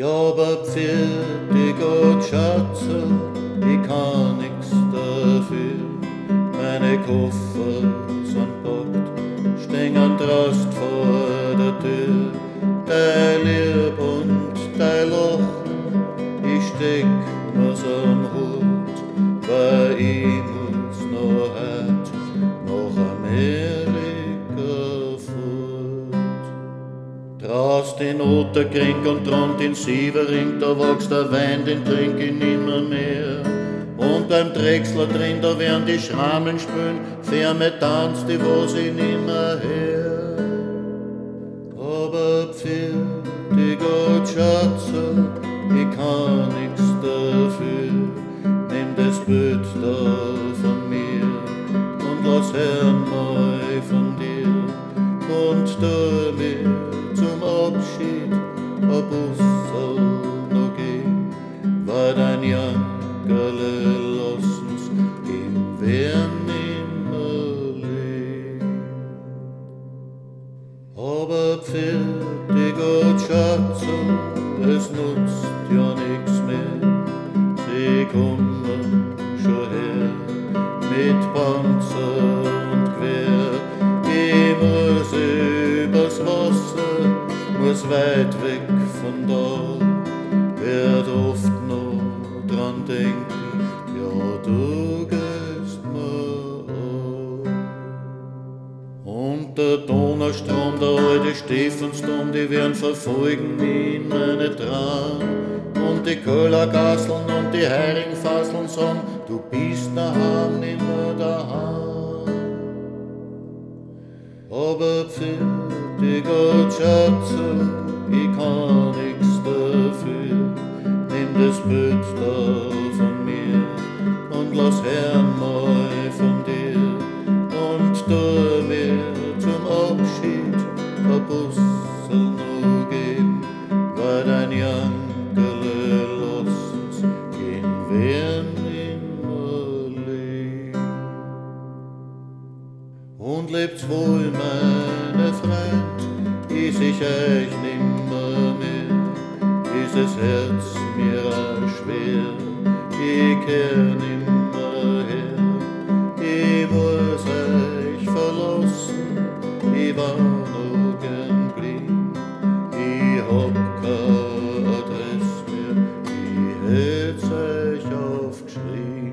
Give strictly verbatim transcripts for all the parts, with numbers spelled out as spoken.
Ja, aber pfiat Gott, Schatze, ich kann nix dafür. Meine Koffer sind packt, stehen Trost vor der Tür. Dein Lieb und dein Lachen, ich steck mir's am Hut, weil ich muss noch heut nach Amerika fort. Draußt in Otterkring und dran in Sievering, da wächst der Wein, den trink ich nimmer mehr. Und beim Drechsler drin, da werden die Schrammeln spülen, Färme tanzt die, was ich nimmer her. Aber pfiat Gott, Schatze, ich kann nix dafür. Nimm das Bild da von mir und lass hören mal von dir. Und tu mir zum Abschied a Bussel noch geben, weil dein Jankerle lassens im Wern nimmer leben. Aber pfiat Gott, Schatze, es nutzt ja nix mehr. Sie kommen schon her mit Panzer und Gewehr. Ich muss übers Wasser, muss weit weg von da, werd oft noch dran denken, ja, du gehst mir an. Und der Donaustrom, der alte Stephansdom, die werden verfolgen mich in meine Tränen. Und die Köhlergasseln und die Heringbasseln sagen, du bist daheim, nimmer daheim. Aber pfiat Gott, Schatze, ich kann nix dafür. Nimm das Bild da von mir und lass hören mal von dir. Und tu mir zum Abschied a Bussel noch geben, weil dein Jankerle lassens in Wern nimmer leben. Und lebt's wohl, meine Freund, is ich euch nimmer mehr, is das Herz mir auch schwer, ich kehr nimmer her. Ich muss euch verlassen, ich war noch gern blieb, ich hab keine Adresse mehr, ich hätt's euch aufgeschrieben.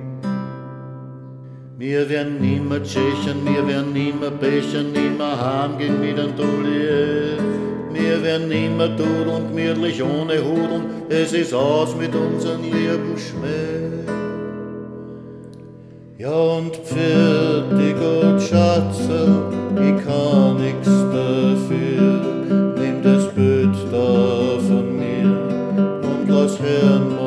Wir werden nimmer tschechen, wir werden nimmer bechen, nimmer heimgehen mit einem Tolier. Wir werden nimmer dudeln, gemütlich ohne Hudeln, es ist aus mit unseren lieben Schmäh. Ja, und pfiat Gott, Schatze, ich kann nix dafür. Nimm das Bild da von mir und lass hören